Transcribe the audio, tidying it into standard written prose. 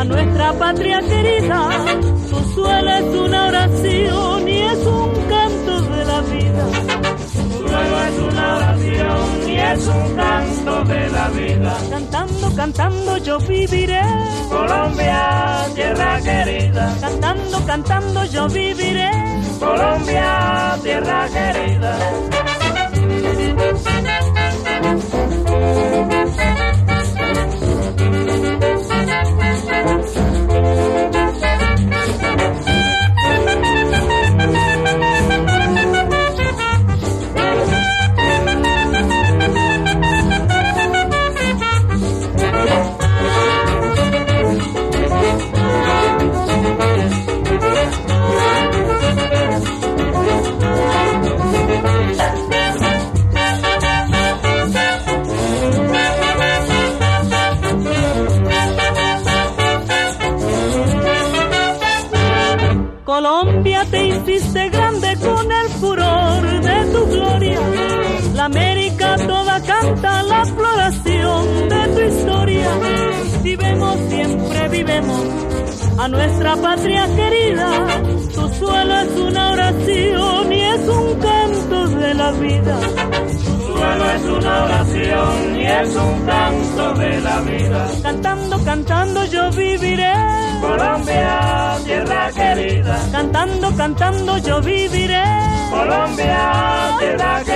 a nuestra patria querida. Tu suelo es una oración y es un canto de la vida. Tu suelo es una oración y es un canto de la vida. Cantando, cantando yo viviré. Colombia, tierra querida. Cantando, cantando yo viviré. Colombia, tierra querida. Colombia, te hiciste grande con el furor de tu gloria. La América toda canta la floración de tu historia. Vivemos, siempre vivemos a nuestra patria querida. Tu suelo es una oración y es un canto de la vida. Tu suelo es una oración y es un canto de la vida. Cantando, cantando yo viviré. Colombia, tierra querida. Cantando, cantando yo viviré. Colombia, tierra querida.